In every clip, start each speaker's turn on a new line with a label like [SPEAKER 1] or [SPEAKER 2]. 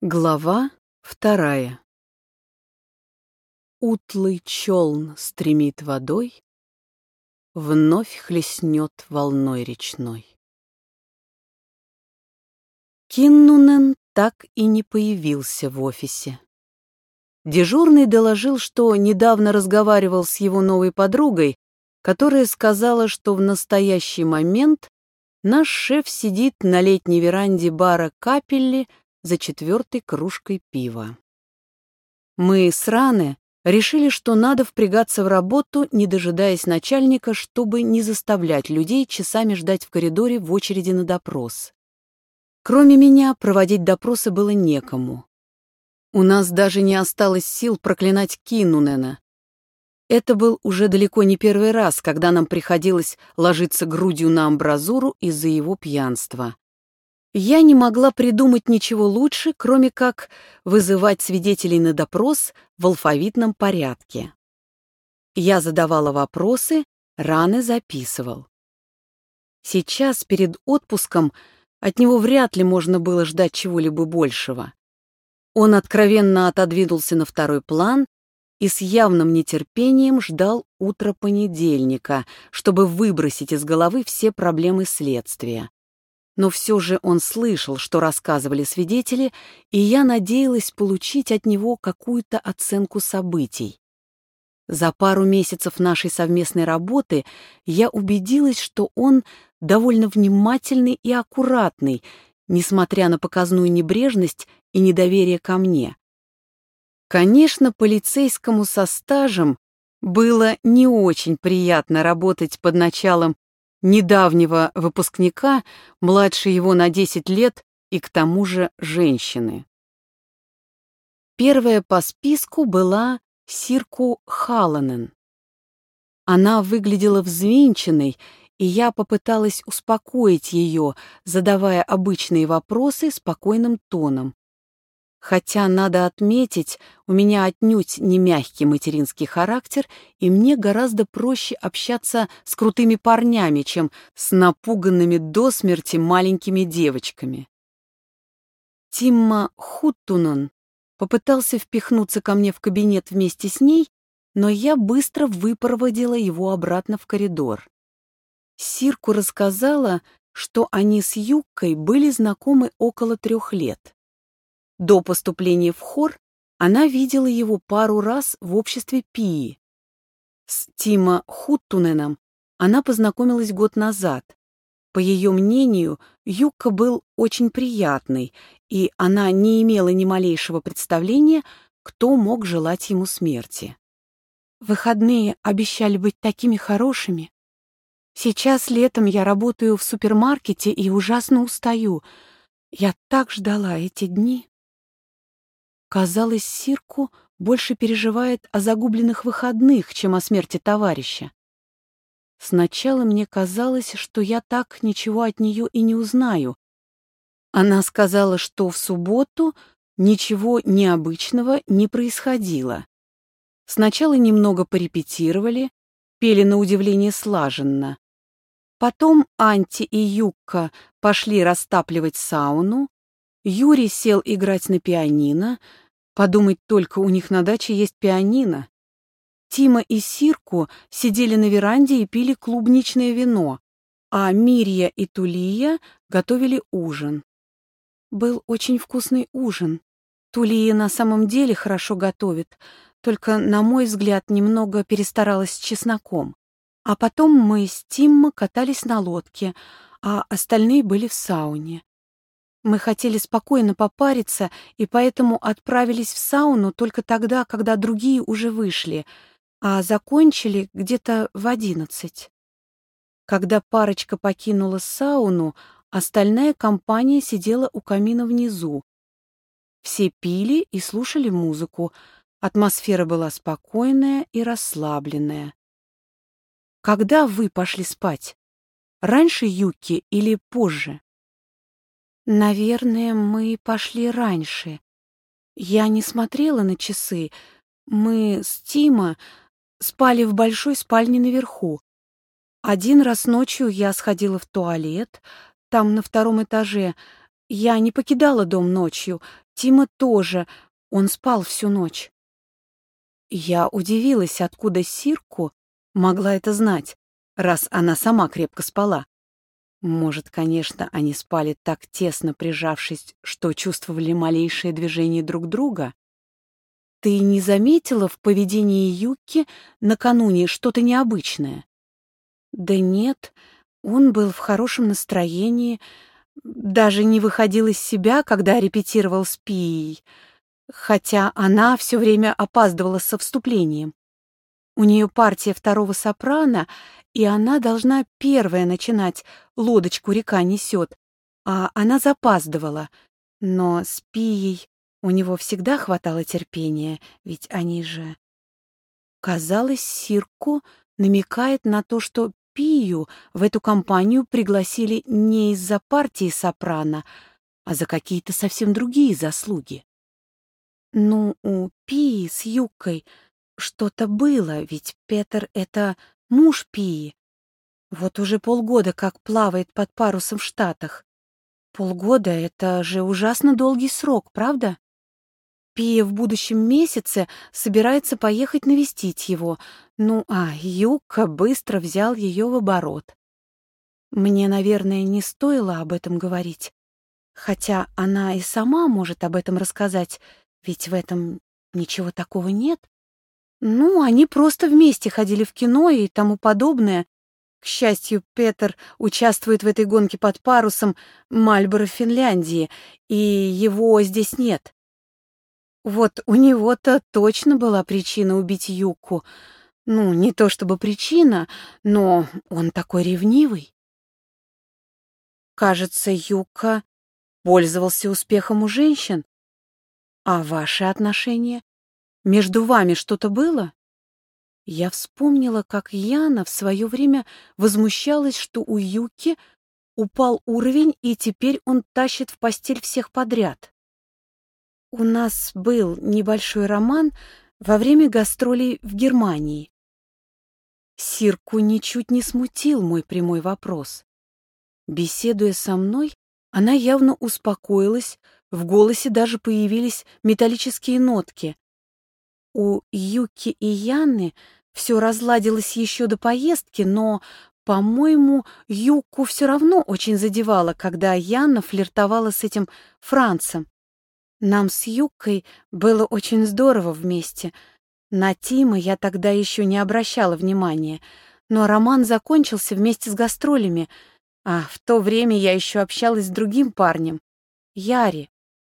[SPEAKER 1] Глава 2. Утлый челн стремит водой, вновь хлестнет волной речной. Киннунен так и не появился в офисе. Дежурный доложил, что недавно разговаривал с его новой подругой, которая сказала, что в настоящий момент наш шеф сидит на летней веранде бара «Капелли» за 4-й кружкой пива. Мы с Ране решили, что надо впрягаться в работу, не дожидаясь начальника, чтобы не заставлять людей часами ждать в коридоре в очереди на допрос. Кроме меня, проводить допросы было некому. У нас даже не осталось сил проклинать Киннунена. Это был уже далеко не первый раз, когда нам приходилось ложиться грудью на амбразуру из-за его пьянства. Я не могла придумать ничего лучше, кроме как вызывать свидетелей на допрос в алфавитном порядке. Я задавала вопросы, Ране записывал. Сейчас, перед отпуском, от него вряд ли можно было ждать чего-либо большего. Он откровенно отодвинулся на второй план и с явным нетерпением ждал утра понедельника, чтобы выбросить из головы все проблемы следствия. Но все же он слышал, что рассказывали свидетели, и я надеялась получить от него какую-то оценку событий. За пару месяцев нашей совместной работы я убедилась, что он довольно внимательный и аккуратный, несмотря на показную небрежность и недоверие ко мне. Конечно, полицейскому со стажем было не очень приятно работать под началом недавнего выпускника, младше его на 10 лет и к тому же женщины. Первая по списку была Сирку Халланен. Она выглядела взвинченной, и я попыталась успокоить ее, задавая обычные вопросы спокойным тоном. Хотя, надо отметить, у меня отнюдь не мягкий материнский характер, и мне гораздо проще общаться с крутыми парнями, чем с напуганными до смерти маленькими девочками. Тимма Хуттунен попытался впихнуться ко мне в кабинет вместе с ней, но я быстро выпроводила его обратно в коридор. Сирку рассказала, что они с Юккой были знакомы около 3 лет. До поступления в хор она видела его пару раз в обществе Пии. С Тимма Хуттуненом она познакомилась год назад. По ее мнению, Юкка был очень приятный, и она не имела ни малейшего представления, кто мог желать ему смерти. «Выходные обещали быть такими хорошими. Сейчас летом я работаю в супермаркете и ужасно устаю. Я так ждала эти дни». Казалось, Сирку больше переживает о загубленных выходных, чем о смерти товарища. Сначала мне казалось, что я так ничего от нее и не узнаю. Она сказала, что в субботу ничего необычного не происходило. Сначала немного порепетировали, пели на удивление слаженно. Потом Анти и Юкка пошли растапливать сауну, Юрий сел играть на пианино. Подумать только, у них на даче есть пианино. Тима и Сирку сидели на веранде и пили клубничное вино, а Мирья и Тулия готовили ужин. Был очень вкусный ужин. Тулия на самом деле хорошо готовит, только, на мой взгляд, немного перестаралась с чесноком. А потом мы с Тиммо катались на лодке, а остальные были в сауне. Мы хотели спокойно попариться, и поэтому отправились в сауну только тогда, когда другие уже вышли, а закончили где-то в 11. Когда парочка покинула сауну, остальная компания сидела у камина внизу. Все пили и слушали музыку. Атмосфера была спокойная и расслабленная. Когда вы пошли спать? Раньше Юки или позже? Наверное, мы пошли раньше. Я не смотрела на часы. Мы с Тима спали в большой спальне наверху. Один раз ночью я сходила в туалет, там на 2-м этаже, Я не покидала дом ночью. Тима тоже. Он спал всю ночь. Я удивилась, откуда Сирку могла это знать, раз она сама крепко спала. Может, конечно, они спали так тесно прижавшись, что чувствовали малейшее движение друг друга? Ты не заметила в поведении Юки накануне что-то необычное? Да нет, он был в хорошем настроении, даже не выходил из себя, когда репетировал с Пией, хотя она все время опаздывала со вступлением. У нее партия второго сопрано, и она должна первая начинать «Лодочку река несет», а она запаздывала. Но с Пией у него всегда хватало терпения, ведь они же... Казалось, Сирку намекает на то, что Пию в эту компанию пригласили не из-за партии сопрано, а за какие-то совсем другие заслуги. Ну, у Пии с Юкой что-то было, ведь Петр — это муж Пии. Вот уже полгода как плавает под парусом в Штатах. Полгода — это же ужасно долгий срок, правда? Пия в будущем месяце собирается поехать навестить его, ну а Юка быстро взял ее в оборот. Мне, наверное, не стоило об этом говорить, хотя она и сама может об этом рассказать, ведь в этом ничего такого нет. Ну, они просто вместе ходили в кино и тому подобное. К счастью, Петр участвует в этой гонке под парусом Мальборо в Финляндии, и его здесь нет. Вот у него-то точно была причина убить Юку. Ну, не то чтобы причина, но он такой ревнивый. Кажется, Юка пользовался успехом у женщин. А ваши отношения? Между вами что-то было? Я вспомнила, как Яна в свое время возмущалась, что у Юки упал уровень, и теперь он тащит в постель всех подряд. У нас был небольшой роман во время гастролей в Германии. Сирку ничуть не смутил мой прямой вопрос. Беседуя со мной, она явно успокоилась, в голосе даже появились металлические нотки. У Юки и Яны все разладилось еще до поездки, но, по-моему, Юку все равно очень задевало, когда Яна флиртовала с этим Францем. Нам с Юкой было очень здорово вместе. На Тима я тогда еще не обращала внимания, но роман закончился вместе с гастролями, а в то время я еще общалась с другим парнем, Яри.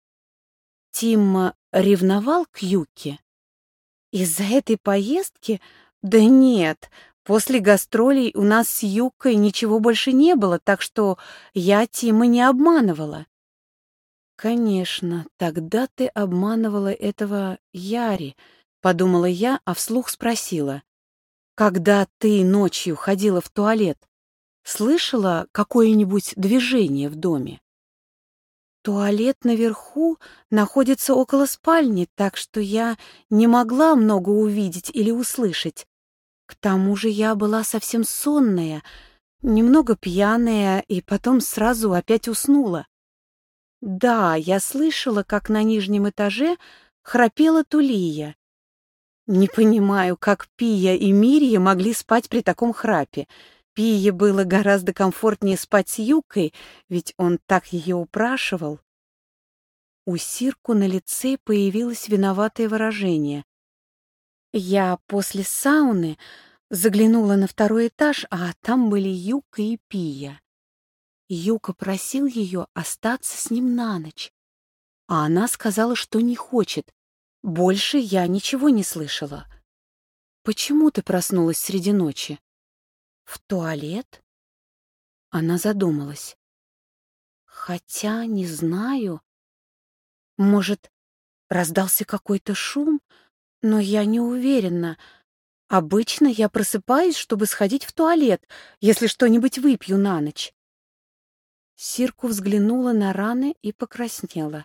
[SPEAKER 1] Тим ревновал к Юке? Из-за этой поездки? Да нет, после гастролей у нас с Юкой ничего больше не было, так что я Тима не обманывала. Конечно, тогда ты обманывала этого Яри, подумала я, а вслух спросила. Когда ты ночью ходила в туалет, слышала какое-нибудь движение в доме? Туалет наверху находится около спальни, так что я не могла много увидеть или услышать. К тому же я была совсем сонная, немного пьяная, и потом сразу опять уснула. Да, я слышала, как на нижнем этаже храпела Тулия. Не понимаю, как Пия и Мирья могли спать при таком храпе. Пие было гораздо комфортнее спать с Юкой, ведь он так ее упрашивал. У Сирку на лице появилось виноватое выражение. Я после сауны заглянула на второй этаж, а там были Юка и Пия. Юка просил ее остаться с ним на ночь, а она сказала, что не хочет. Больше я ничего не слышала. Почему ты проснулась среди ночи? В туалет? Она задумалась. Хотя не знаю. Может, раздался какой-то шум, но я не уверена. Обычно я просыпаюсь, чтобы сходить в туалет, если что-нибудь выпью на ночь. Сирку взглянула на раны и покраснела.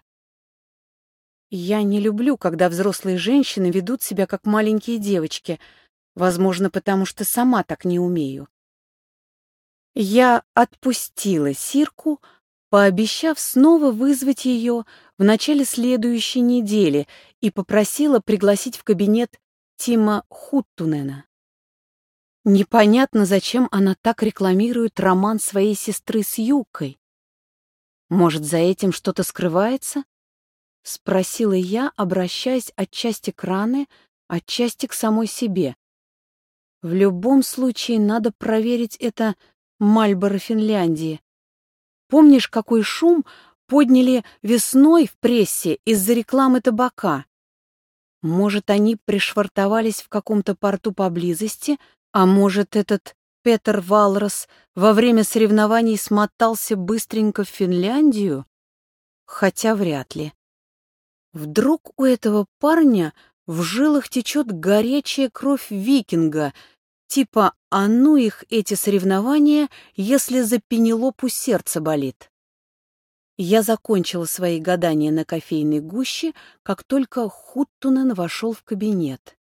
[SPEAKER 1] Я не люблю, когда взрослые женщины ведут себя как маленькие девочки, возможно, потому что сама так не умею. Я отпустила Сирку, пообещав снова вызвать ее в начале следующей недели и попросила пригласить в кабинет Тима Хуттунена. Непонятно, зачем она так рекламирует роман своей сестры с Юкой. Может, за этим что-то скрывается? Спросила я, обращаясь отчасти к Ране, отчасти к самой себе. В любом случае надо проверить это Мальборо Финляндии. Помнишь, какой шум подняли весной в прессе из-за рекламы табака? Может, они пришвартовались в каком-то порту поблизости, а может, этот Петер Валрос во время соревнований смотался быстренько в Финляндию? Хотя вряд ли. Вдруг у этого парня в жилах течет горячая кровь викинга, типа «а ну их эти соревнования, если за Пенелопу сердце болит». Я закончила свои гадания на кофейной гуще, как только Хуттунен вошел в кабинет.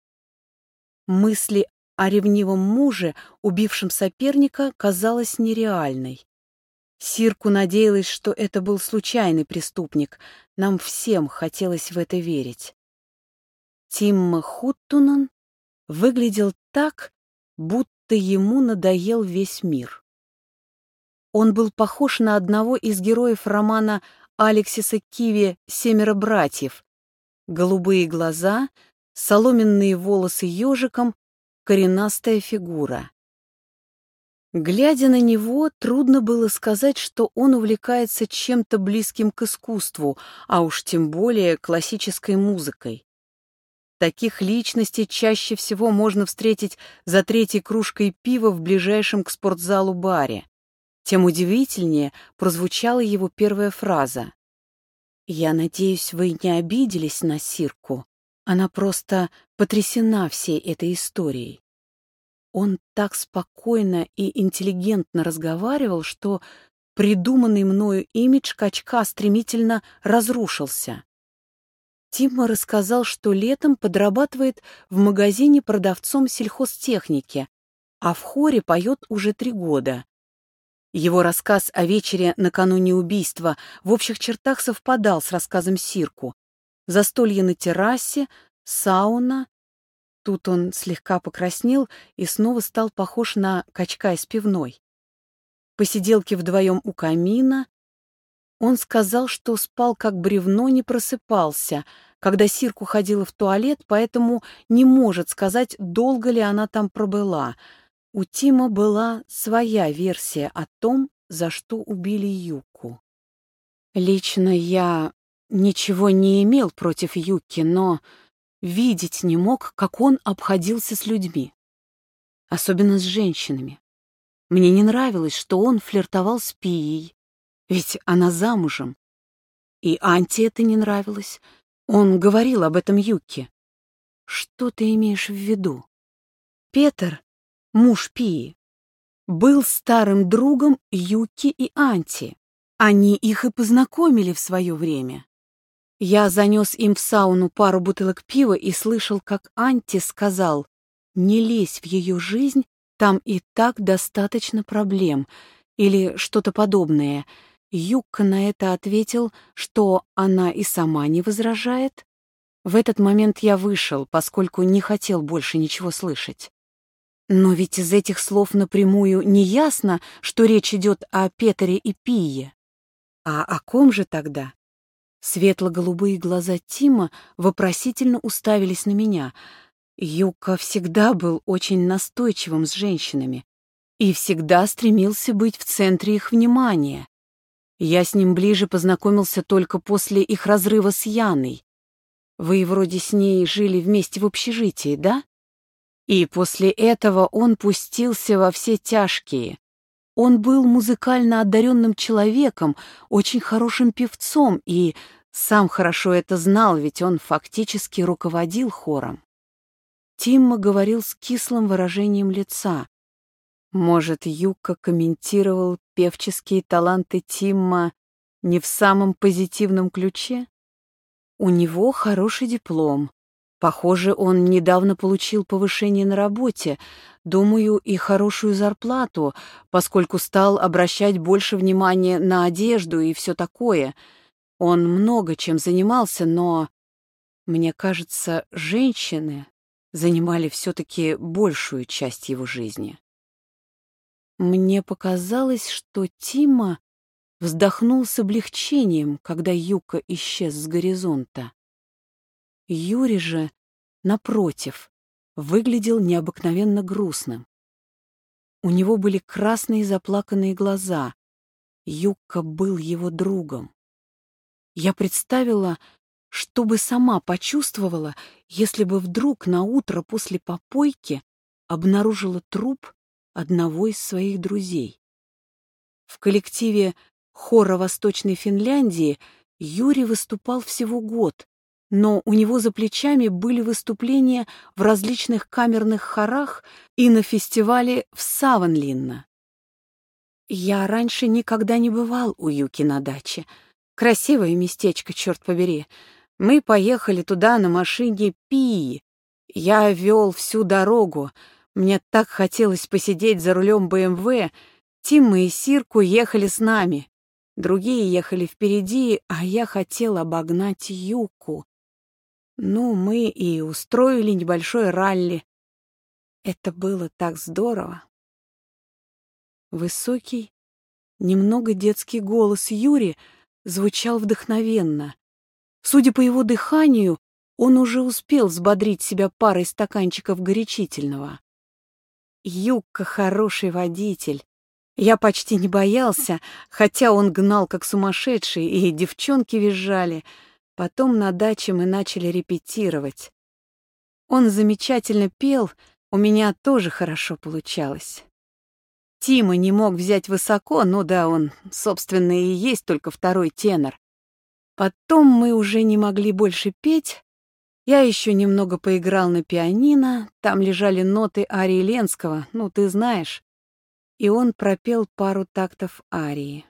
[SPEAKER 1] Мысли о ревнивом муже, убившем соперника, казалась нереальной. Сирку надеялась, что это был случайный преступник. Нам всем хотелось в это верить. Тимма Хуттунен выглядел так, будто ему надоел весь мир. Он был похож на одного из героев романа Алексиса Киви «Семеро братьев». Голубые глаза, соломенные волосы ежиком, коренастая фигура. Глядя на него, трудно было сказать, что он увлекается чем-то близким к искусству, а уж тем более классической музыкой. Таких личностей чаще всего можно встретить за третьей кружкой пива в ближайшем к спортзалу баре. Тем удивительнее прозвучала его первая фраза. «Я надеюсь, вы не обиделись на Сирку. Она просто потрясена всей этой историей». Он так спокойно и интеллигентно разговаривал, что придуманный мною имидж качка стремительно разрушился. Тимма рассказал, что летом подрабатывает в магазине продавцом сельхозтехники, а в хоре поет уже 3 года. Его рассказ о вечере накануне убийства в общих чертах совпадал с рассказом Сирку. Застолье на террасе, сауна. Тут он слегка покраснел и снова стал похож на качка из пивной. Посиделки вдвоем у камина. Он сказал, что спал как бревно, не просыпался, когда Сирку ходила в туалет, поэтому не может сказать, долго ли она там пробыла. У Тима была своя версия о том, за что убили Юку. Лично я ничего не имел против Юки, но видеть не мог, как он обходился с людьми. Особенно с женщинами. Мне не нравилось, что он флиртовал с Пией, ведь она замужем. И Анте это не нравилось. Он говорил об этом Юке. Что ты имеешь в виду? Петр, муж Пии, был старым другом Юки и Анти. Они их и познакомили в свое время. Я занес им в сауну пару бутылок пива и слышал, как Анти сказал: «Не лезь в ее жизнь, там и так достаточно проблем», или что-то подобное. Юкка на это ответил, что она и сама не возражает. В этот момент я вышел, поскольку не хотел больше ничего слышать. Но ведь из этих слов напрямую не ясно, что речь идет о Петере и Пие. А о ком же тогда? Светло-голубые глаза Тима вопросительно уставились на меня. Юка всегда был очень настойчивым с женщинами и всегда стремился быть в центре их внимания. Я с ним ближе познакомился только после их разрыва с Яной. Вы вроде с ней жили вместе в общежитии, да? И после этого он пустился во все тяжкие. Он был музыкально одаренным человеком, очень хорошим певцом и сам хорошо это знал, ведь он фактически руководил хором. Тимма говорил с кислым выражением лица. Может, Юка комментировал певческие таланты Тимма не в самом позитивном ключе? У него хороший диплом, Похоже, он недавно получил повышение на работе, думаю, и хорошую зарплату, поскольку стал обращать больше внимания на одежду и все такое. Он много чем занимался, но, мне кажется, женщины занимали все-таки большую часть его жизни. Мне показалось, что Тима вздохнул с облегчением, когда Юка исчез с горизонта. Юрий же, напротив, выглядел необыкновенно грустным. У него были красные заплаканные глаза. Юка был его другом. Я представила, что бы сама почувствовала, если бы вдруг на утро после попойки обнаружила труп одного из своих друзей. В коллективе хора Восточной Финляндии Юрий выступал всего год, но у него за плечами были выступления в различных камерных хорах и на фестивале в Савонлинна. Я раньше никогда не бывал у Юки на даче. Красивое местечко, черт побери. Мы поехали туда на машине Пии. Я вел всю дорогу. Мне так хотелось посидеть за рулем БМВ. Тима и Сирку ехали с нами. Другие ехали впереди, а я хотел обогнать Юку. Ну, мы и устроили небольшое ралли. Это было так здорово. Высокий, немного детский голос Юри звучал вдохновенно. Судя по его дыханию, он уже успел взбодрить себя парой стаканчиков горячительного. Юка хороший водитель. Я почти не боялся, хотя он гнал как сумасшедший, и девчонки визжали. Потом на даче мы начали репетировать. Он замечательно пел, у меня тоже хорошо получалось. Тима не мог взять высоко, ну да, он, собственно, и есть только второй тенор. Потом мы уже не могли больше петь. Я еще немного поиграл на пианино, там лежали ноты арии Ленского, ну, ты знаешь. И он пропел пару тактов арии.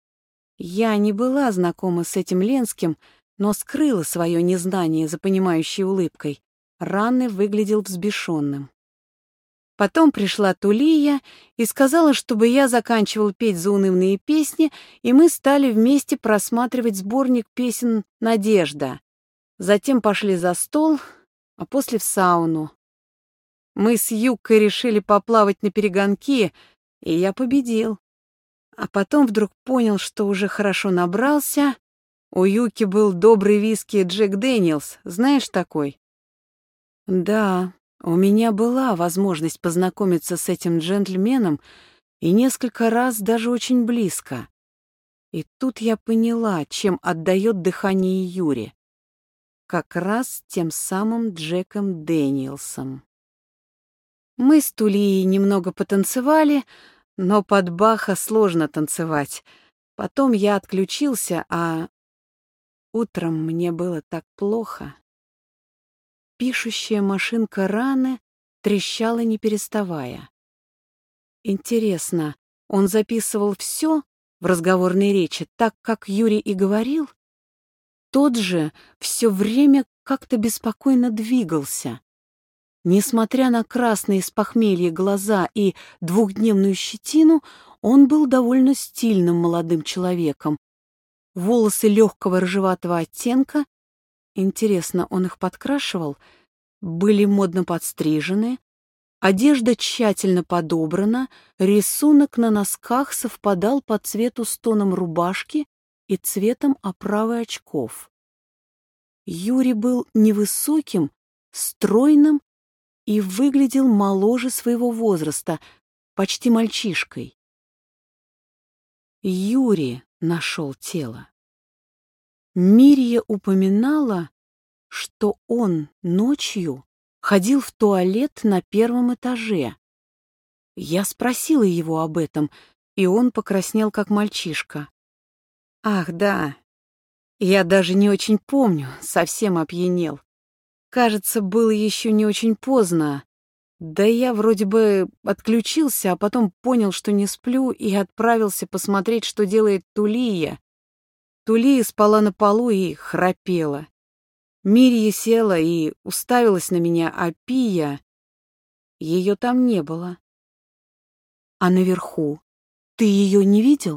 [SPEAKER 1] Я не была знакома с этим Ленским, но скрыла свое незнание за понимающей улыбкой. Ранне выглядел взбешенным. Потом пришла Тулия и сказала, чтобы я заканчивал петь заунывные песни, и мы стали вместе просматривать сборник песен «Надежда». Затем пошли за стол, а после в сауну. Мы с Юкой решили поплавать на перегонки, и я победил. А потом вдруг понял, что уже хорошо набрался. У Юки был добрый виски Джек Дэниелс, знаешь такой? Да, у меня была возможность познакомиться с этим джентльменом и несколько раз даже очень близко. И тут я поняла, чем отдает дыхание Юри. Как раз тем самым Джеком Дэниелсом. Мы с Тулией немного потанцевали, но под Баха сложно танцевать. Потом я отключился, а утром мне было так плохо. Пишущая машинка Раны трещала не переставая. Интересно, он записывал все в разговорной речи так, как Юрий и говорил? Тот же все время как-то беспокойно двигался. Несмотря на красные с похмелья глаза и двухдневную щетину, он был довольно стильным молодым человеком. Волосы легкого рыжеватого оттенка, интересно, он их подкрашивал, были модно подстрижены, одежда тщательно подобрана, рисунок на носках совпадал по цвету с тоном рубашки и цветом оправы очков. Юрий был невысоким, стройным и выглядел моложе своего возраста, почти мальчишкой. Юрий нашел тело. Мирья упоминала, что он ночью ходил в туалет на первом этаже. Я спросила его об этом, и он покраснел, как мальчишка. Ах, да, я даже не очень помню, совсем опьянел. Кажется, было еще не очень поздно. Да я вроде бы отключился, а потом понял, что не сплю, и отправился посмотреть, что делает Тулия. Тулия спала на полу и храпела. Мирья села и уставилась на меня, а Пия... Ее там не было. А наверху ты ее не видел?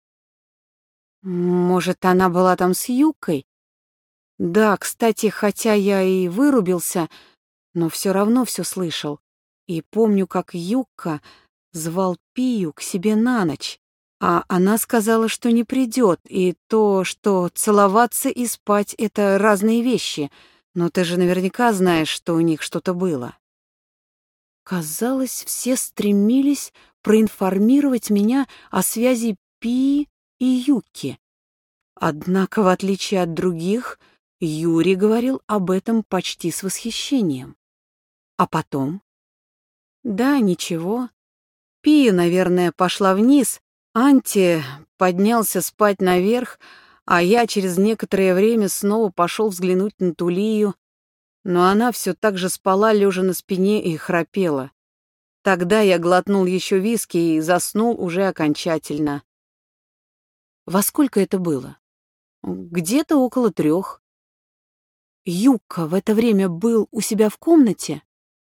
[SPEAKER 1] Может, она была там с Юкой? Да, кстати, хотя я и вырубился, но все равно все слышал. И помню, как Юкка звал Пию к себе на ночь, а она сказала, что не придет, и то, что целоваться и спать — это разные вещи. Но ты же наверняка знаешь, что у них что-то было. Казалось, все стремились проинформировать меня о связи Пии и Юки. Однако, в отличие от других, Юрий говорил об этом почти с восхищением. А потом? Да, ничего. Пия, наверное, пошла вниз, Анти поднялся спать наверх, а я через некоторое время снова пошел взглянуть на Тулию, но она все так же спала, лежа на спине, и храпела. Тогда я глотнул еще виски и заснул уже окончательно. Во сколько это было? Где-то около 3. Юка в это время был у себя в комнате?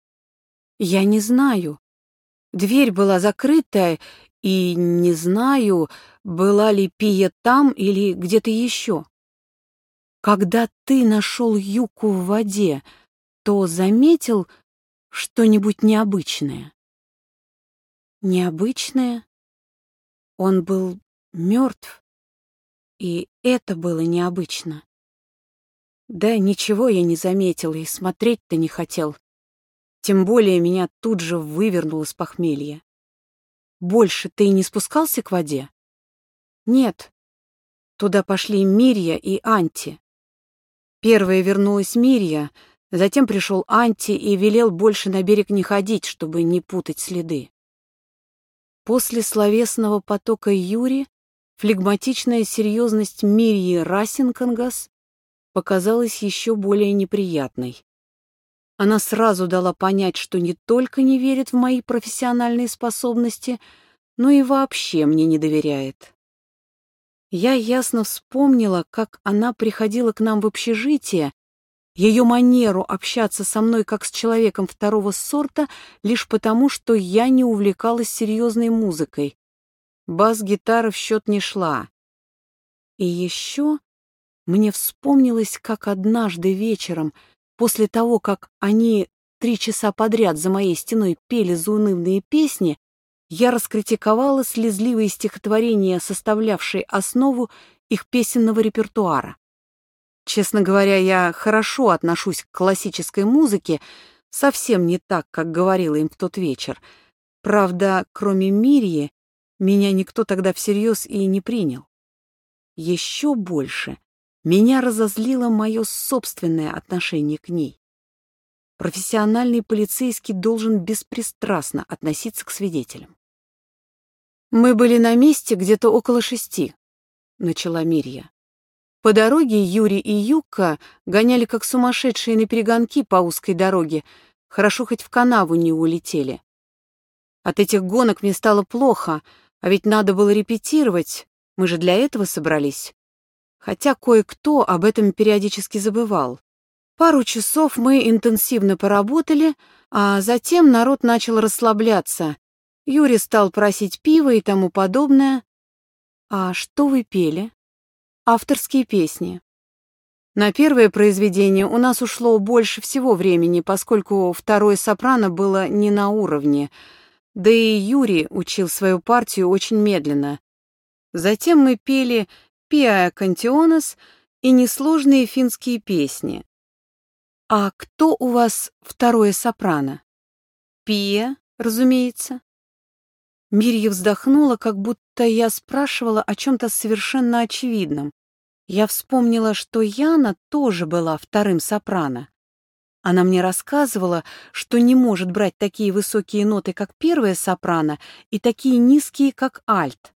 [SPEAKER 1] Я не знаю. Дверь была закрытая, и не знаю, была ли Пия там или где-то еще. Когда ты нашел Юку в воде, то заметил что-нибудь необычное? Необычное? Он был мертв, и это было необычно. Да, ничего я не заметил и смотреть-то не хотел. Тем более меня тут же вывернуло с похмелья. Больше ты не спускался к воде? Нет. Туда пошли Мирья и Анти. Первая вернулась Мирья, затем пришел Анти и велел больше на берег не ходить, чтобы не путать следы. После словесного потока Юри флегматичная серьезность Мирьи Расинкангас показалась еще более неприятной. Она сразу дала понять, что не только не верит в мои профессиональные способности, но и вообще мне не доверяет. Я ясно вспомнила, как она приходила к нам в общежитие, ее манеру общаться со мной как с человеком второго сорта лишь потому, что я не увлекалась серьезной музыкой. Бас-гитара в счет не шла. И еще мне вспомнилось, как однажды вечером, после того, как они 3 часа подряд за моей стеной пели заунывные песни, я раскритиковала слезливые стихотворения, составлявшие основу их песенного репертуара. Честно говоря, я хорошо отношусь к классической музыке, совсем не так, как говорила им в тот вечер. Правда, кроме Мирьи, меня никто тогда всерьез и не принял. Еще больше меня разозлило мое собственное отношение к ней. Профессиональный полицейский должен беспристрастно относиться к свидетелям. «Мы были на месте где-то около 6», — начала Мирья. По дороге Юрий и Юка гоняли как сумасшедшие на перегонки по узкой дороге, хорошо хоть в канаву не улетели. От этих гонок мне стало плохо, а ведь надо было репетировать, мы же для этого собрались. Хотя кое-кто об этом периодически забывал. Пару часов мы интенсивно поработали, а затем народ начал расслабляться. Юрий стал просить пива и тому подобное. «А что вы пели?» «Авторские песни». На первое произведение у нас ушло больше всего времени, поскольку второе сопрано было не на уровне, да и Юрий учил свою партию очень медленно. Затем мы пели «Пиа Кантионес» и несложные финские песни. «А кто у вас второе сопрано?» «Пия, разумеется». Мирья вздохнула, как будто я спрашивала о чем-то совершенно очевидном. Я вспомнила, что Яна тоже была вторым сопрано. Она мне рассказывала, что не может брать такие высокие ноты, как первая сопрано, и такие низкие, как альт.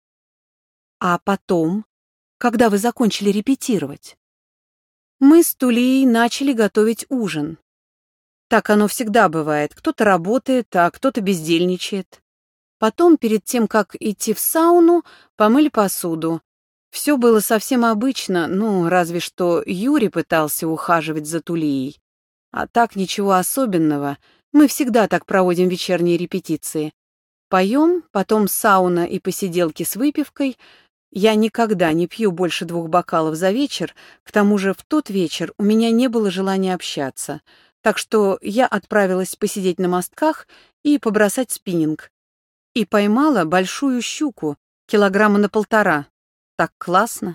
[SPEAKER 1] А потом, когда вы закончили репетировать? Мы с Тулией начали готовить ужин. Так оно всегда бывает. Кто-то работает, а кто-то бездельничает. Потом, перед тем, как идти в сауну, помыли посуду. Все было совсем обычно, ну, разве что Юрий пытался ухаживать за Тулией. А так ничего особенного. Мы всегда так проводим вечерние репетиции. Поем, потом сауна и посиделки с выпивкой. Я никогда не пью больше 2 бокалов за вечер, к тому же в тот вечер у меня не было желания общаться, так что я отправилась посидеть на мостках и побросать спиннинг. И поймала большую щуку, 1,5 килограмма. Так классно.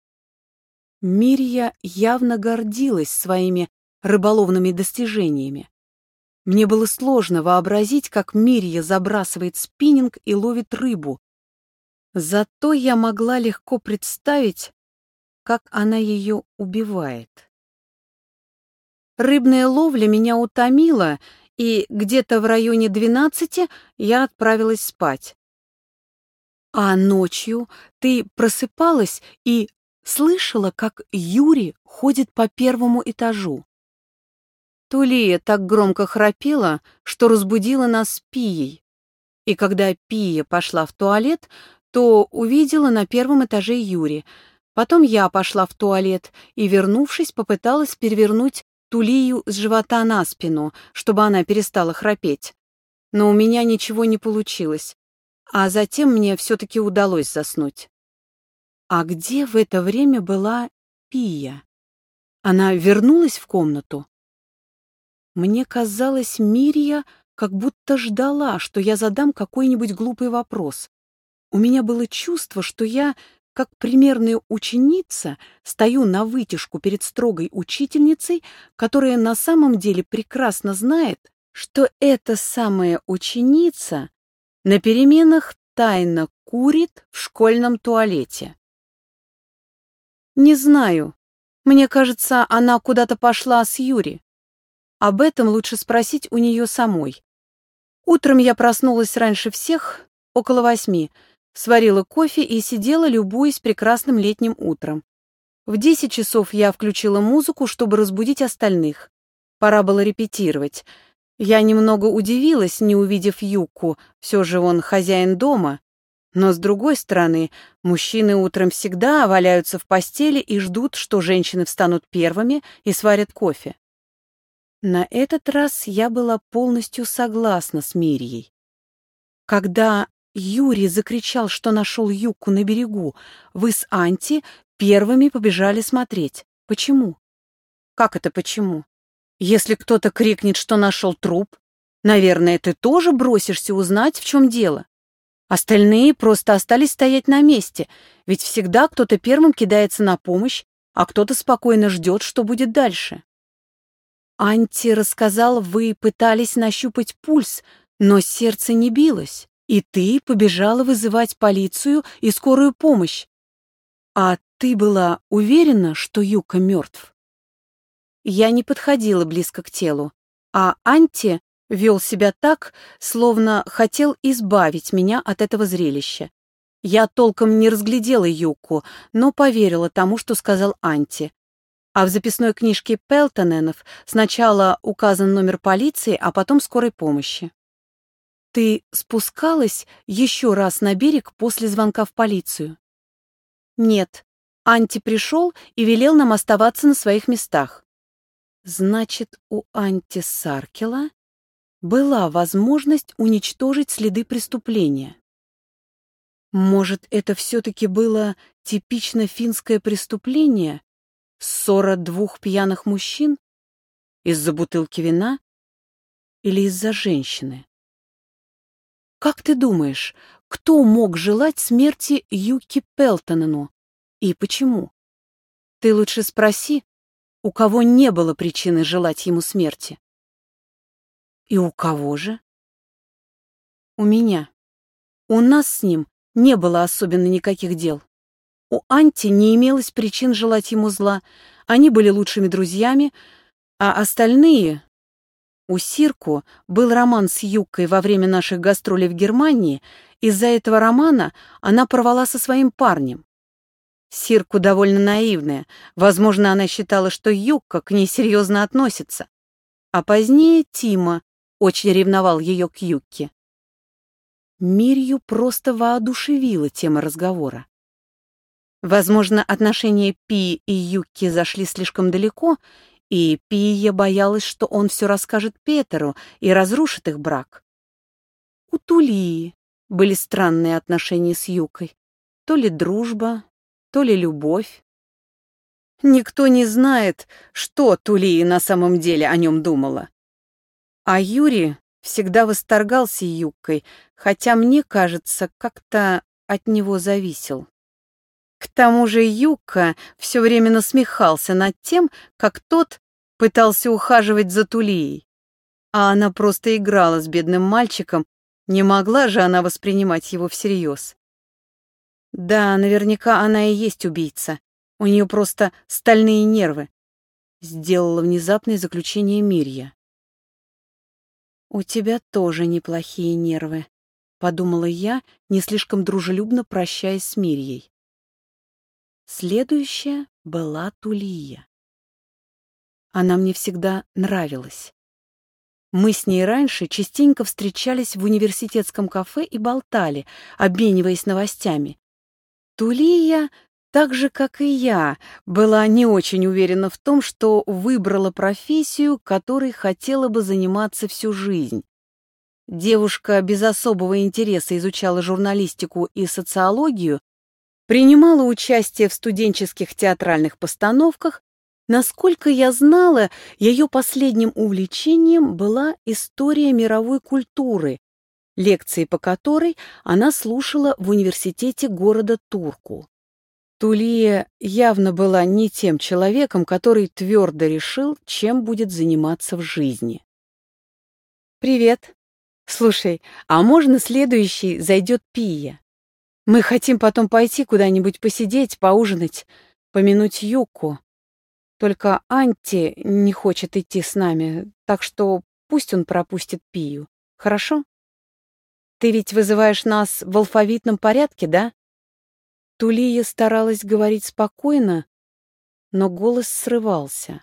[SPEAKER 1] Мирья явно гордилась своими рыболовными достижениями. Мне было сложно вообразить, как Мирья забрасывает спиннинг и ловит рыбу. Зато я могла легко представить, как она ее убивает. Рыбная ловля меня утомила, и где-то в районе 12 я отправилась спать. А ночью ты просыпалась и слышала, как Юрий ходит по 1 этажу. Тулия так громко храпела, что разбудила нас с Пией. И когда Пия пошла в туалет, то увидела на 1 этаже Юри. Потом я пошла в туалет и, вернувшись, попыталась перевернуть Тулию с живота на спину, чтобы она перестала храпеть. Но у меня ничего не получилось, а затем мне все-таки удалось заснуть. А где в это время была Пия? Она вернулась в комнату? Мне казалось, Мирья как будто ждала, что я задам какой-нибудь глупый вопрос. У меня было чувство, что я, как примерная ученица, стою на вытяжку перед строгой учительницей, которая на самом деле прекрасно знает, что эта самая ученица на переменах тайно курит в школьном туалете. Не знаю. Мне кажется, она куда-то пошла с Юри. Об этом лучше спросить у нее самой. Утром я проснулась раньше всех, около 8, сварила кофе и сидела, любуясь прекрасным летним утром. В 10 часов я включила музыку, чтобы разбудить остальных. Пора было репетировать. Я немного удивилась, не увидев Юку, все же он хозяин дома. Но, с другой стороны, мужчины утром всегда валяются в постели и ждут, что женщины встанут первыми и сварят кофе. На этот раз я была полностью согласна с Мирьей. Когда Юрий закричал, что нашел Юку на берегу, вы с Анти первыми побежали смотреть. Почему? Как это почему? Если кто-то крикнет, что нашел труп, наверное, ты тоже бросишься узнать, в чем дело. Остальные просто остались стоять на месте, ведь всегда кто-то первым кидается на помощь, а кто-то спокойно ждет, что будет дальше. Анти рассказал, вы пытались нащупать пульс, но сердце не билось, и ты побежала вызывать полицию и скорую помощь. А ты была уверена, что Юка мертв? Я не подходила близко к телу, а Анти вел себя так, словно хотел избавить меня от этого зрелища. Я толком не разглядела Юку, но поверила тому, что сказал Анти. А в записной книжке Пелтоненов сначала указан номер полиции, а потом скорой помощи. Ты спускалась еще раз на берег после звонка в полицию? Нет. Анти пришел и велел нам оставаться на своих местах. Значит, у Анти Саркела была возможность уничтожить следы преступления. Может, это все-таки было типично финское преступление? Ссора 2 пьяных мужчин? Из-за бутылки вина? Или из-за женщины? Как ты думаешь, кто мог желать смерти Юки Пелтонену? И почему? Ты лучше спроси, у кого не было причины желать ему смерти. И у кого же? У меня. У нас с ним не было особенно никаких дел. У Анти не имелось причин желать ему зла, они были лучшими друзьями, а остальные... У Сирку был роман с Юккой во время наших гастролей в Германии, из-за этого романа она порвала со своим парнем. Сирку довольно наивная, возможно, она считала, что Юкка к ней серьезно относится. А позднее Тима очень ревновал ее к Юкке. Мирью просто воодушевила тема разговора. Возможно, отношения Пии и Юки зашли слишком далеко, и Пия боялась, что он все расскажет Петеру и разрушит их брак. У Тулии были странные отношения с Юкой. То ли дружба, то ли любовь. Никто не знает, что Тулия на самом деле о нем думала. А Юрий всегда восторгался Юкой, хотя, мне кажется, как-то от него зависел. К тому же Юка все время насмехался над тем, как тот пытался ухаживать за Тулией. А она просто играла с бедным мальчиком, не могла же она воспринимать его всерьез. Да, наверняка она и есть убийца. У нее просто стальные нервы. Сделала внезапное заключение Мирья. «У тебя тоже неплохие нервы», — подумала я, не слишком дружелюбно прощаясь с Мирьей. Следующая была Тулия. Она мне всегда нравилась. Мы с ней раньше частенько встречались в университетском кафе и болтали, обмениваясь новостями. Тулия, так же, как и я, была не очень уверена в том, что выбрала профессию, которой хотела бы заниматься всю жизнь. Девушка без особого интереса изучала журналистику и социологию, принимала участие в студенческих театральных постановках. Насколько я знала, ее последним увлечением была история мировой культуры, лекции по которой она слушала в университете города Турку. Тулия явно была не тем человеком, который твердо решил, чем будет заниматься в жизни. «Привет. Слушай, а можно следующий зайдет Пия? Мы хотим потом пойти куда-нибудь посидеть, поужинать, помянуть Юку. Только Анти не хочет идти с нами, так что пусть он пропустит Пию. Хорошо? Ты ведь вызываешь нас в алфавитном порядке, да?» Тулия старалась говорить спокойно, но голос срывался.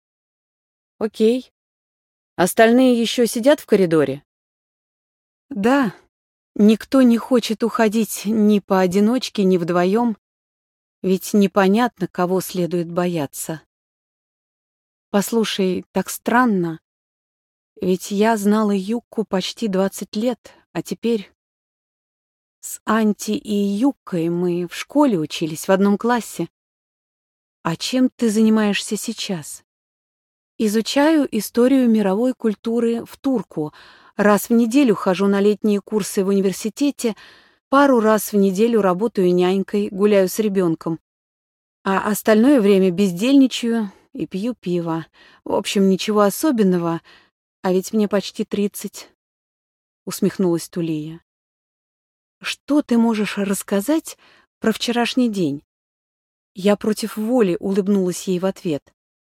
[SPEAKER 1] «Окей. Остальные еще сидят в коридоре?» «Да. Никто не хочет уходить ни поодиночке, ни вдвоем, ведь непонятно, кого следует бояться. Послушай, так странно. Ведь я знала Юкку почти 20 лет, а теперь с Анти и Юккой мы в школе учились в одном классе. А чем ты занимаешься сейчас?» «Изучаю историю мировой культуры в Турку. Раз в неделю хожу на летние курсы в университете, пару раз в неделю работаю нянькой, гуляю с ребенком. А остальное время бездельничаю и пью пиво. В общем, ничего особенного, а ведь мне почти 30», — усмехнулась Тулия. «Что ты можешь рассказать про вчерашний день?» Я против воли улыбнулась ей в ответ.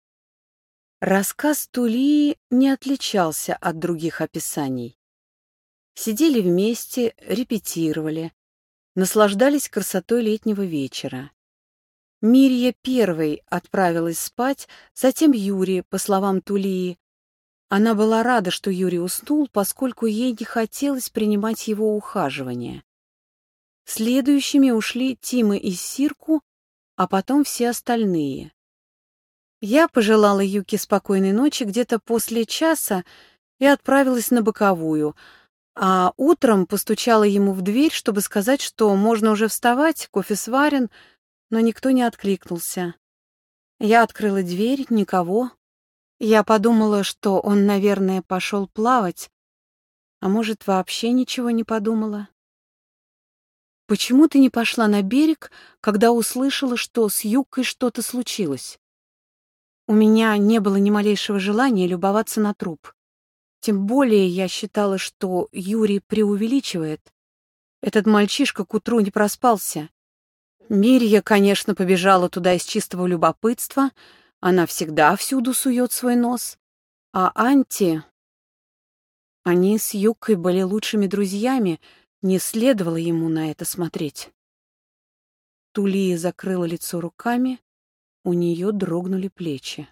[SPEAKER 1] Рассказ Тулии не отличался от других описаний. Сидели вместе, репетировали, наслаждались красотой летнего вечера. Мирья первой отправилась спать, затем Юрий, по словам Тулии. Она была рада, что Юрий уснул, поскольку ей не хотелось принимать его ухаживание. Следующими ушли Тима и Сирку, а потом все остальные. Я пожелала Юке спокойной ночи где-то после часа и отправилась на боковую, а утром постучала ему в дверь, чтобы сказать, что можно уже вставать, кофе сварен, но никто не откликнулся. Я открыла дверь, никого. Я подумала, что он, наверное, пошел плавать, а может, вообще ничего не подумала. «Почему ты не пошла на берег, когда услышала, что с Юкой что-то случилось?» У меня не было ни малейшего желания любоваться на труп. Тем более я считала, что Юрий преувеличивает. Этот мальчишка к утру не проспался. Мирья, конечно, побежала туда из чистого любопытства. Она всегда всюду сует свой нос. А Анти... Они с Юкой были лучшими друзьями, не следовало ему на это смотреть. Тулия закрыла лицо руками, у нее дрогнули плечи.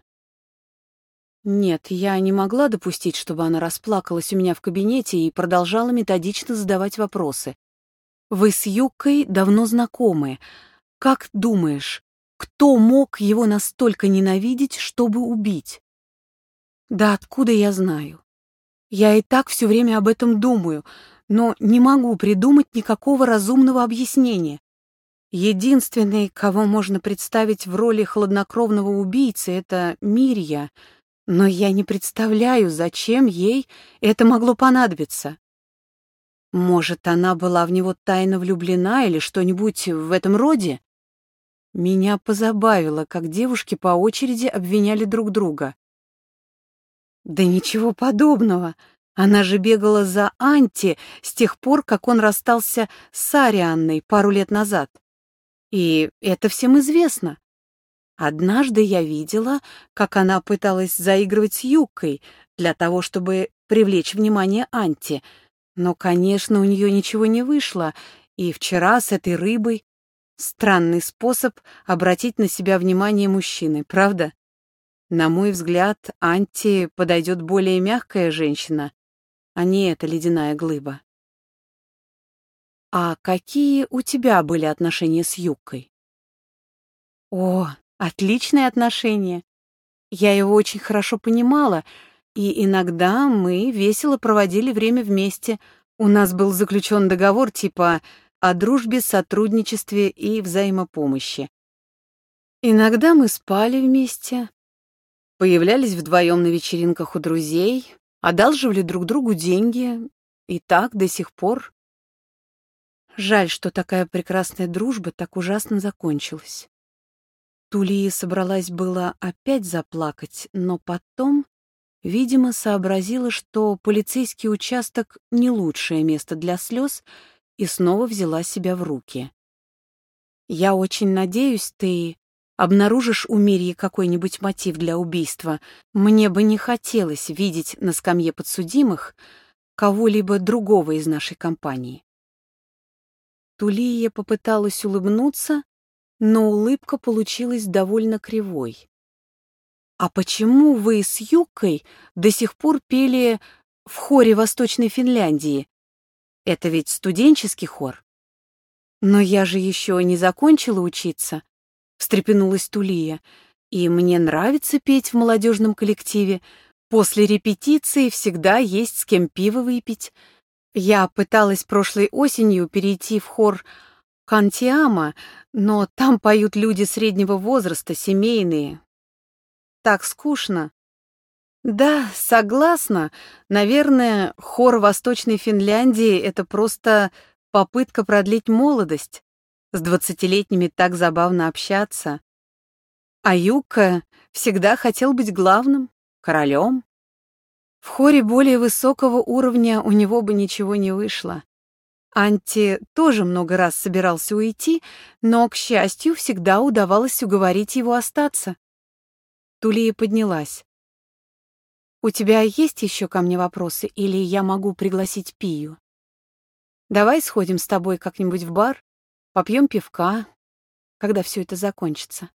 [SPEAKER 1] Нет, я не могла допустить, чтобы она расплакалась у меня в кабинете и продолжала методично задавать вопросы. «Вы с Юккой давно знакомы. Как думаешь, кто мог его настолько ненавидеть, чтобы убить? Да откуда я знаю? Я и так все время об этом думаю, но не могу придумать никакого разумного объяснения. Единственный, кого можно представить в роли хладнокровного убийцы, это Мирья, но я не представляю, зачем ей это могло понадобиться. Может, она была в него тайно влюблена или что-нибудь в этом роде? Меня позабавило, как девушки по очереди обвиняли друг друга. Да ничего подобного. Она же бегала за Анти с тех пор, как он расстался с Арианной пару лет назад. И это всем известно. Однажды я видела, как она пыталась заигрывать с Юккой для того, чтобы привлечь внимание Анти. Но, конечно, у нее ничего не вышло, и вчера с этой рыбой странный способ обратить на себя внимание мужчины, правда? На мой взгляд, Анти подойдет более мягкая женщина, а не эта ледяная глыба. А какие у тебя были отношения с Юккой? О, отличные отношения. Я его очень хорошо понимала, и иногда мы весело проводили время вместе. У нас был заключен договор типа о дружбе, сотрудничестве и взаимопомощи. Иногда мы спали вместе, появлялись вдвоем на вечеринках у друзей, одалживали друг другу деньги, и так до сих пор. Жаль, что такая прекрасная дружба так ужасно закончилась. Тулия собралась было опять заплакать, но потом, видимо, сообразила, что полицейский участок — не лучшее место для слез, и снова взяла себя в руки. «Я очень надеюсь, ты обнаружишь у Мирьи какой-нибудь мотив для убийства. Мне бы не хотелось видеть на скамье подсудимых кого-либо другого из нашей компании». Тулия попыталась улыбнуться, но улыбка получилась довольно кривой. «А почему вы с Юккой до сих пор пели в хоре Восточной Финляндии? Это ведь студенческий хор». «Но я же еще не закончила учиться», — встрепенулась Тулия, «и мне нравится петь в молодежном коллективе. После репетиции всегда есть с кем пиво выпить. Я пыталась прошлой осенью перейти в хор Кантиама, но там поют люди среднего возраста, семейные. Так скучно». «Да, согласна. Наверное, хор Восточной Финляндии — это просто попытка продлить молодость. С 20-летними так забавно общаться. А Юка всегда хотел быть главным, королем. В хоре более высокого уровня у него бы ничего не вышло. Анти тоже много раз собирался уйти, но, к счастью, всегда удавалось уговорить его остаться». Тулия поднялась. «У тебя есть еще ко мне вопросы, или я могу пригласить Пию? Давай сходим с тобой как-нибудь в бар, попьем пивка, когда все это закончится».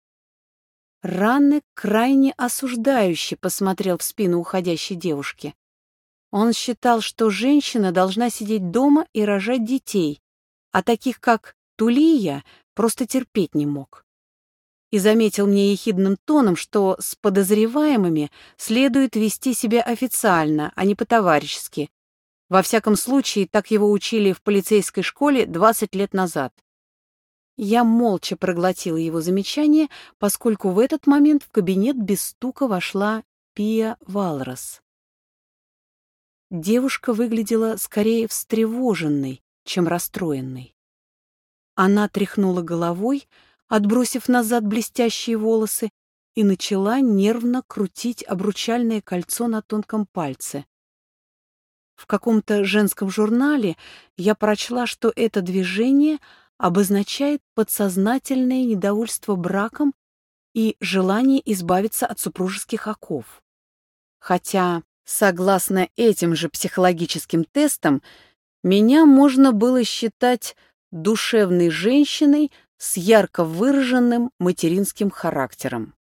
[SPEAKER 1] Раннек крайне осуждающе посмотрел в спину уходящей девушки. Он считал, что женщина должна сидеть дома и рожать детей, а таких, как Тулия, просто терпеть не мог. И заметил мне ехидным тоном, что с подозреваемыми следует вести себя официально, а не по-товарищески. Во всяком случае, так его учили в полицейской школе 20 лет назад. Я молча проглотила его замечание, поскольку в этот момент в кабинет без стука вошла Пия Валрос. Девушка выглядела скорее встревоженной, чем расстроенной. Она тряхнула головой, отбросив назад блестящие волосы, и начала нервно крутить обручальное кольцо на тонком пальце. В каком-то женском журнале я прочла, что это движение обозначает подсознательное недовольство браком и желание избавиться от супружеских оков. Хотя, согласно этим же психологическим тестам, меня можно было считать душевной женщиной с ярко выраженным материнским характером.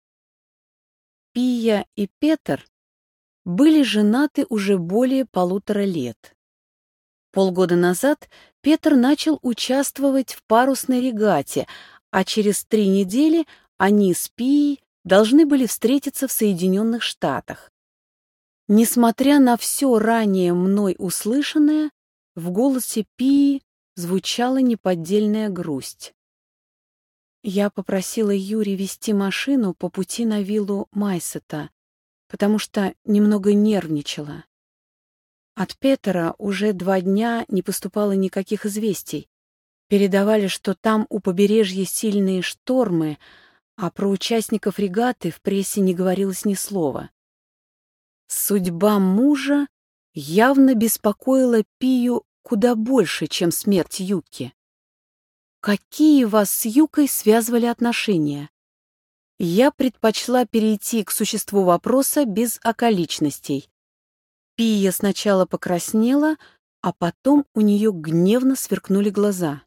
[SPEAKER 1] Пия и Петр были женаты уже более 1,5 лет. Полгода назад Петр начал участвовать в парусной регате, а через 3 недели они с Пией должны были встретиться в Соединенных Штатах. Несмотря на все ранее мной услышанное, в голосе Пии звучала неподдельная грусть. Я попросила Юри вести машину по пути на виллу Майсета, потому что немного нервничала. От Петера уже 2 дня не поступало никаких известий. Передавали, что там у побережья сильные штормы, а про участников регаты в прессе не говорилось ни слова. Судьба мужа явно беспокоила Пию куда больше, чем смерть Юки. Какие вас с Юкой связывали отношения? Я предпочла перейти к существу вопроса без околичностей. Пия сначала покраснела, а потом у нее гневно сверкнули глаза.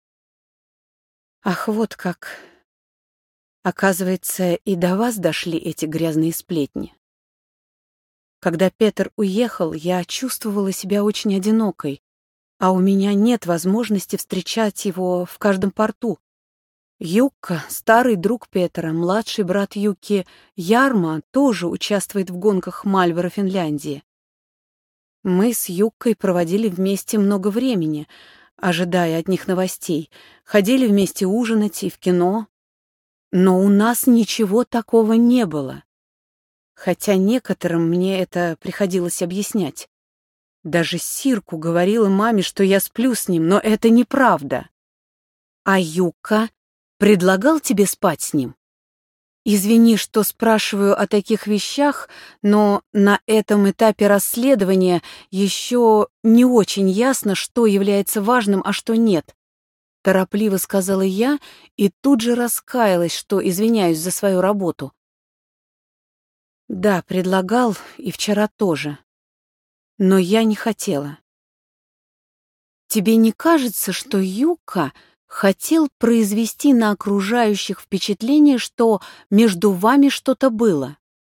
[SPEAKER 1] Ах, вот как. Оказывается, и до вас дошли эти грязные сплетни. Когда Петер уехал, я чувствовала себя очень одинокой, а у меня нет возможности встречать его в каждом порту. Юкка, старый друг Петера, младший брат Юки Ярма, тоже участвует в гонках Мальвера Финляндии. Мы с Юккой проводили вместе много времени, ожидая от них новостей, ходили вместе ужинать и в кино. Но у нас ничего такого не было. Хотя некоторым мне это приходилось объяснять. Даже Сирку говорила маме, что я сплю с ним, но это неправда. А Юкка предлагал тебе спать с ним? Извини, что спрашиваю о таких вещах, но на этом этапе расследования еще не очень ясно, что является важным, а что нет. Торопливо сказала я и тут же раскаялась, что извиняюсь за свою работу. Да, предлагал, и вчера тоже. Но я не хотела. Тебе не кажется, что Юка хотел произвести на окружающих впечатление, что между вами что-то было?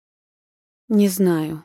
[SPEAKER 1] Не знаю.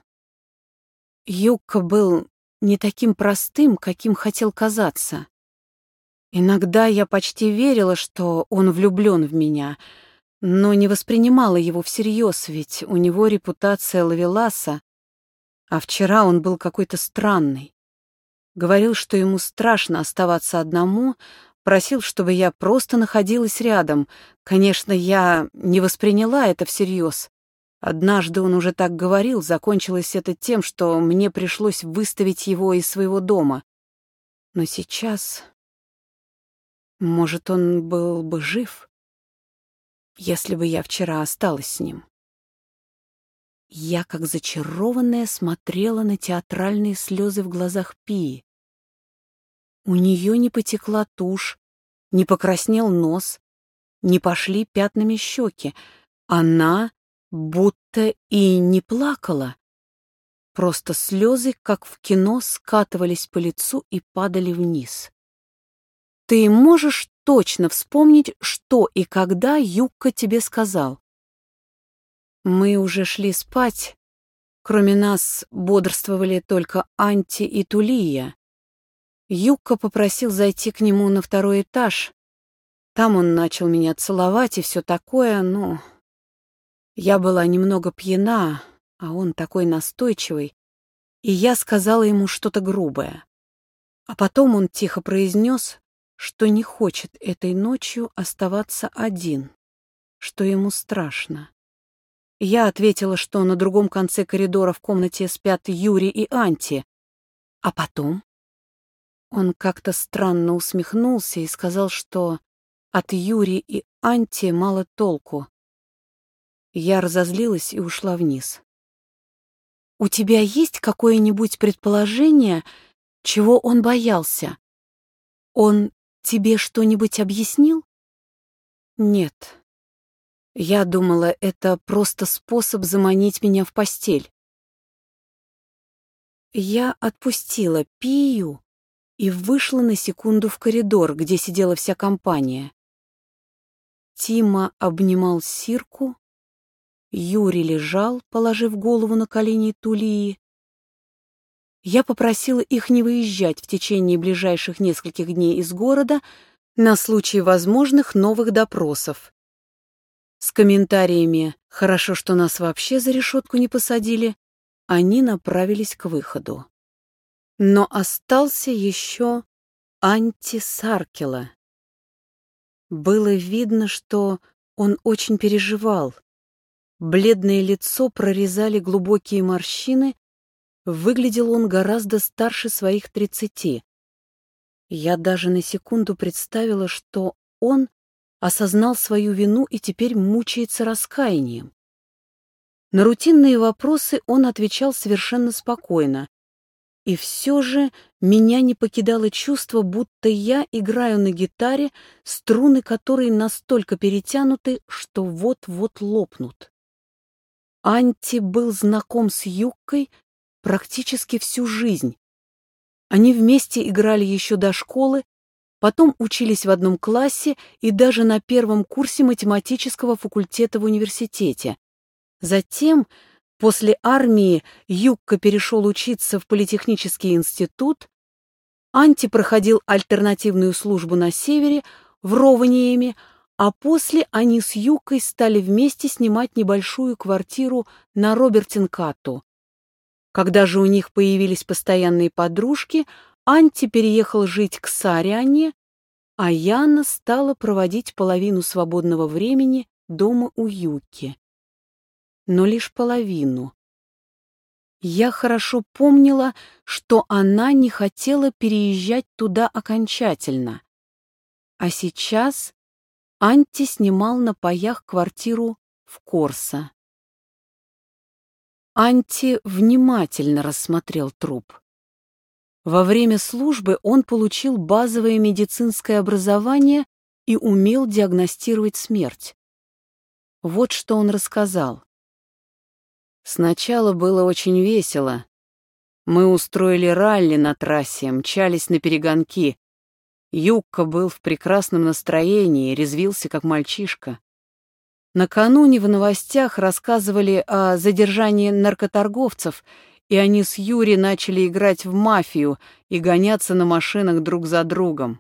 [SPEAKER 1] Юка был не таким простым, каким хотел казаться. Иногда я почти верила, что он влюблен в меня, но не воспринимала его всерьез, ведь у него репутация ловеласа, а вчера он был какой-то странный. Говорил, что ему страшно оставаться одному, просил, чтобы я просто находилась рядом. Конечно, я не восприняла это всерьез. Однажды он уже так говорил, закончилось это тем, что мне пришлось выставить его из своего дома. Но сейчас... Может, он был бы жив, если бы я вчера осталась с ним. Я, как зачарованная, смотрела на театральные слезы в глазах Пии. У нее не потекла тушь, не покраснел нос, не пошли пятнами щеки. Она будто и не плакала. Просто слезы, как в кино, скатывались по лицу и падали вниз. Ты можешь точно вспомнить, что и когда Юкка тебе сказал? Мы уже шли спать. Кроме нас бодрствовали только Анти и Тулия. Юкка попросил зайти к нему на 2-й этаж. Там он начал меня целовать и все такое, но... Я была немного пьяна, а он такой настойчивый, и я сказала ему что-то грубое. А потом он тихо произнес, что не хочет этой ночью оставаться один, что ему страшно. Я ответила, что на другом конце коридора в комнате спят Юрий и Анти. А потом он как-то странно усмехнулся и сказал, что от Юрия и Анти мало толку. Я разозлилась и ушла вниз. «У тебя есть какое-нибудь предположение, чего он боялся? Он тебе что-нибудь объяснил?» «Нет. Я думала, это просто способ заманить меня в постель». Я отпустила Пию и вышла на секунду в коридор, где сидела вся компания. Тима обнимал Сирку, Юрий лежал, положив голову на колени Тулии. Я попросила их не выезжать в течение ближайших нескольких дней из города, на случай возможных новых допросов. С комментариями «хорошо, что нас вообще за решетку не посадили», они направились к выходу. Но остался еще Анти Саркела. Было видно, что он очень переживал. Бледное лицо прорезали глубокие морщины, выглядел он гораздо старше своих 30. Я даже на секунду представила, что он осознал свою вину и теперь мучается раскаянием. На рутинные вопросы он отвечал совершенно спокойно. И все же меня не покидало чувство, будто я играю на гитаре, струны которой настолько перетянуты, что вот-вот лопнут. Анти был знаком с Юккой практически всю жизнь. Они вместе играли еще до школы, потом учились в одном классе и даже на первом курсе математического факультета в университете. Затем, после армии, Юкка перешел учиться в политехнический институт, Анти проходил альтернативную службу на севере, в Ровaniemi, а после они с Юккой стали вместе снимать небольшую квартиру на Робертинкату. Когда же у них появились постоянные подружки, Анти переехал жить к Сариане, а Яна стала проводить половину свободного времени дома у Юки. Но лишь половину. Я хорошо помнила, что она не хотела переезжать туда окончательно. А сейчас Анти снимал на паях квартиру в Корсо. Анти внимательно рассмотрел труп. Во время службы он получил базовое медицинское образование и умел диагностировать смерть. Вот что он рассказал. Сначала было очень весело. Мы устроили ралли на трассе, мчались на перегонки. Юкка был в прекрасном настроении, резвился как мальчишка. Накануне в новостях рассказывали о задержании наркоторговцев, и они с Юри начали играть в мафию и гоняться на машинах друг за другом.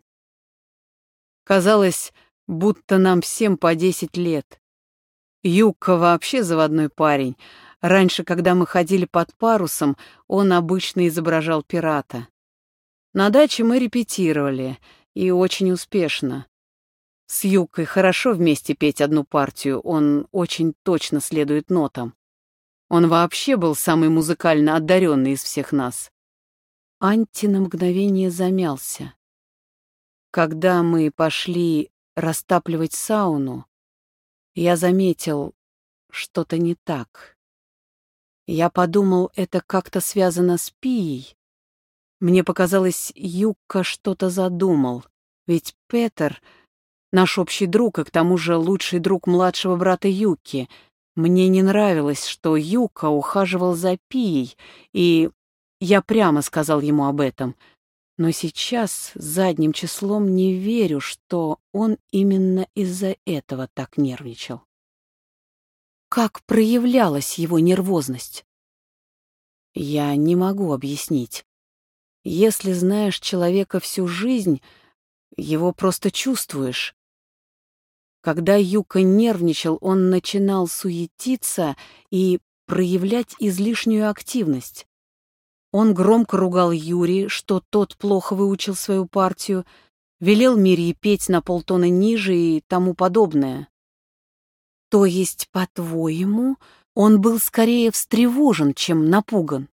[SPEAKER 1] Казалось, будто нам всем по 10 лет. Юкка вообще заводной парень. Раньше, когда мы ходили под парусом, он обычно изображал пирата. На даче мы репетировали, и очень успешно. С Юккой хорошо вместе петь одну партию, он очень точно следует нотам. Он вообще был самый музыкально одаренный из всех нас. Анти на мгновение замялся. Когда мы пошли растапливать сауну, я заметил, что-то не так. Я подумал, это как-то связано с Пией. Мне показалось, Юкка что-то задумал, ведь Петер — наш общий друг и к тому же лучший друг младшего брата Юки. Мне не нравилось, что Юка ухаживал за Пией, и я прямо сказал ему об этом. Но сейчас задним числом не верю, что он именно из-за этого так нервничал. Как проявлялась его нервозность? Я не могу объяснить. Если знаешь человека всю жизнь, его просто чувствуешь. Когда Юка нервничал, он начинал суетиться и проявлять излишнюю активность. Он громко ругал Юри, что тот плохо выучил свою партию, велел Мирье петь на полтона ниже и тому подобное. То есть, по-твоему, он был скорее встревожен, чем напуган?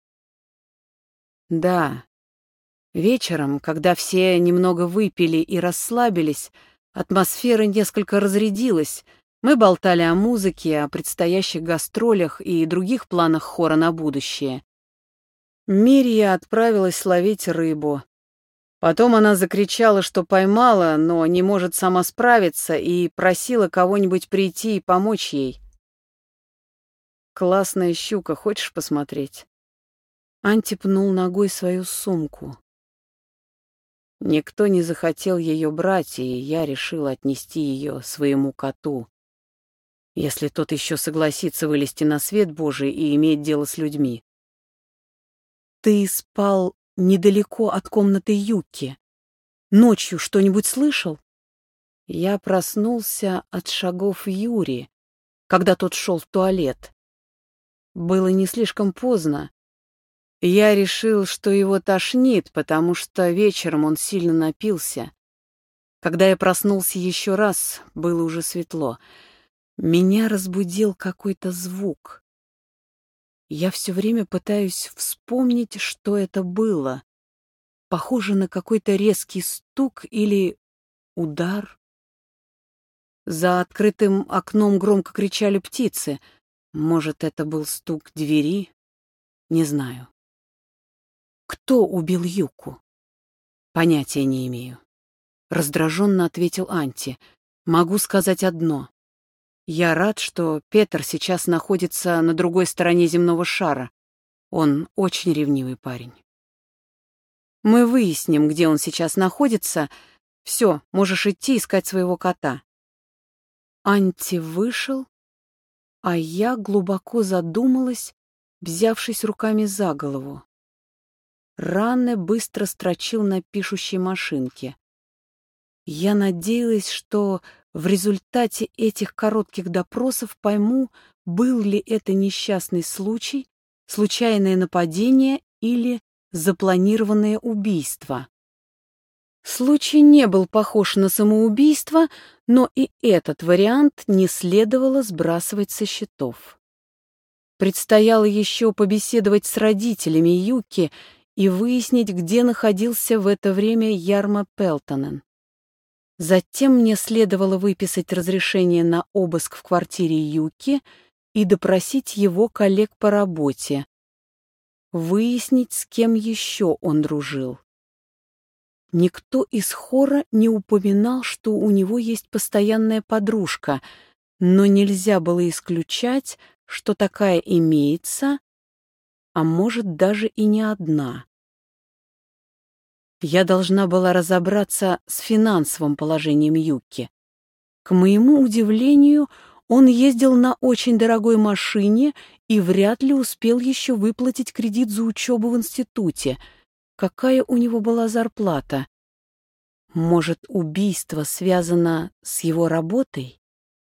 [SPEAKER 1] Да. Вечером, когда все немного выпили и расслабились, атмосфера несколько разрядилась. Мы болтали о музыке, о предстоящих гастролях и других планах хора на будущее. Мирья отправилась ловить рыбу. Потом она закричала, что поймала, но не может сама справиться, и просила кого-нибудь прийти и помочь ей. «Классная щука, хочешь посмотреть?» Анти пнул ногой свою сумку. Никто не захотел ее брать, и я решил отнести ее своему коту, если тот еще согласится вылезти на свет Божий и иметь дело с людьми. Ты спал недалеко от комнаты Юки. Ночью что-нибудь слышал? Я проснулся от шагов Юри, когда тот шел в туалет. Было не слишком поздно. Я решил, что его тошнит, потому что вечером он сильно напился. Когда я проснулся еще раз, было уже светло. Меня разбудил какой-то звук. Я все время пытаюсь вспомнить, что это было. Похоже на какой-то резкий стук или удар. За открытым окном громко кричали птицы. Может, это был стук двери? Не знаю. Кто убил Юку? Понятия не имею. Раздраженно ответил Анти. Могу сказать одно. Я рад, что Петр сейчас находится на другой стороне земного шара. Он очень ревнивый парень. Мы выясним, где он сейчас находится. Все, можешь идти искать своего кота. Анти вышел, а я глубоко задумалась, взявшись руками за голову. Ранне быстро строчил на пишущей машинке. Я надеялась, что в результате этих коротких допросов пойму, был ли это несчастный случай, случайное нападение или запланированное убийство. Случай не был похож на самоубийство, но и этот вариант не следовало сбрасывать со счетов. Предстояло еще побеседовать с родителями Юки и выяснить, где находился в это время Ярмо Пелтонен. Затем мне следовало выписать разрешение на обыск в квартире Юки и допросить его коллег по работе, выяснить, с кем еще он дружил. Никто из хора не упоминал, что у него есть постоянная подружка, но нельзя было исключать, что такая имеется, а может даже и не одна. Я должна была разобраться с финансовым положением Юки. К моему удивлению, он ездил на очень дорогой машине и вряд ли успел еще выплатить кредит за учебу в институте. Какая у него была зарплата? Может, убийство связано с его работой?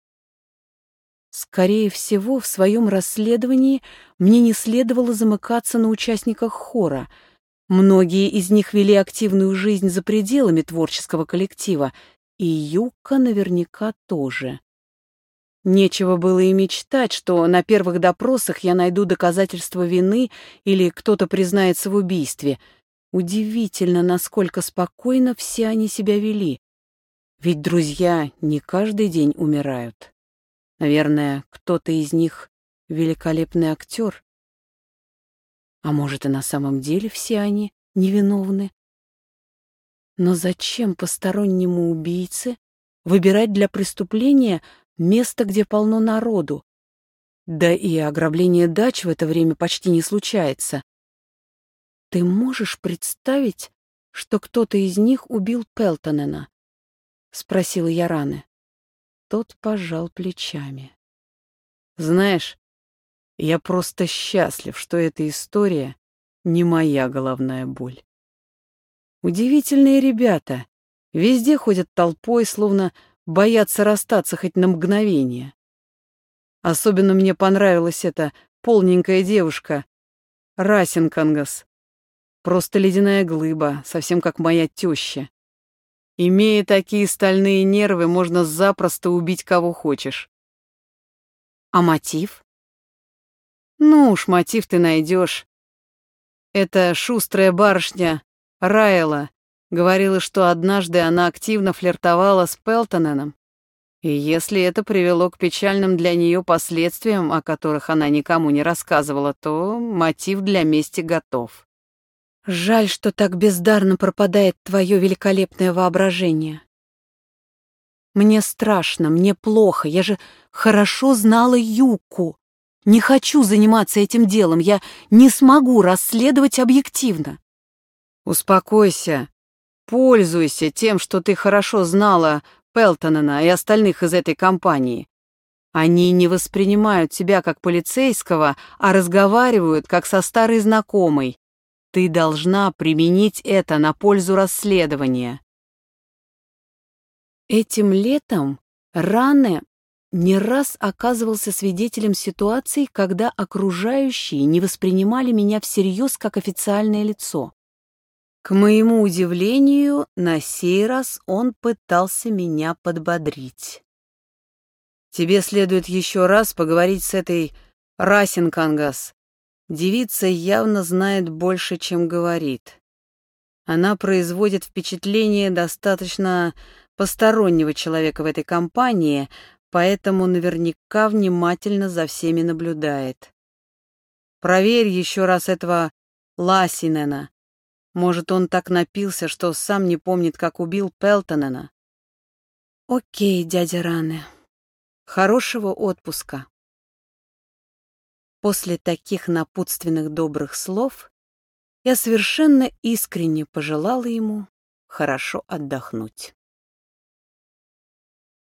[SPEAKER 1] Скорее всего, в своем расследовании мне не следовало замыкаться на участниках хора. Многие из них вели активную жизнь за пределами творческого коллектива, и Юка наверняка тоже. Нечего было и мечтать, что на первых допросах я найду доказательства вины или кто-то признается в убийстве. Удивительно, насколько спокойно все они себя вели. Ведь друзья не каждый день умирают. Наверное, кто-то из них великолепный актер. А может, и на самом деле все они невиновны? Но зачем постороннему убийце выбирать для преступления место, где полно народу? Да и ограбление дач в это время почти не случается. Ты можешь представить, что кто-то из них убил Пелтонена? Спросила я Ранне. Тот пожал плечами. Знаешь, я просто счастлив, что эта история не моя головная боль. Удивительные ребята. Везде ходят толпой, словно боятся расстаться хоть на мгновение. Особенно мне понравилась эта полненькая девушка, Расинкангас. Просто ледяная глыба, совсем как моя теща. Имея такие стальные нервы, можно запросто убить кого хочешь. А мотив? Ну уж, мотив ты найдешь. Эта шустрая барышня Райла говорила, что однажды она активно флиртовала с Пелтоненом. И если это привело к печальным для нее последствиям, о которых она никому не рассказывала, то мотив для мести готов. Жаль, что так бездарно пропадает твое великолепное воображение. Мне страшно, мне плохо, я же хорошо знала Юку. Не хочу заниматься этим делом, я не смогу расследовать объективно. Успокойся, пользуйся тем, что ты хорошо знала Пелтонена и остальных из этой компании. Они не воспринимают тебя как полицейского, а разговаривают как со старой знакомой. Ты должна применить это на пользу расследования. Этим летом Ране не раз оказывался свидетелем ситуаций, когда окружающие не воспринимали меня всерьез как официальное лицо. К моему удивлению, на сей раз он пытался меня подбодрить. «Тебе следует еще раз поговорить с этой Расинкангас. Девица явно знает больше, чем говорит. Она производит впечатление достаточно постороннего человека в этой компании, поэтому наверняка внимательно за всеми наблюдает. Проверь еще раз этого Ласинена. Может, он так напился, что сам не помнит, как убил Пелтонена. Окей, дядя Ране. Хорошего отпуска. После таких напутственных добрых слов я совершенно искренне пожелала ему хорошо отдохнуть.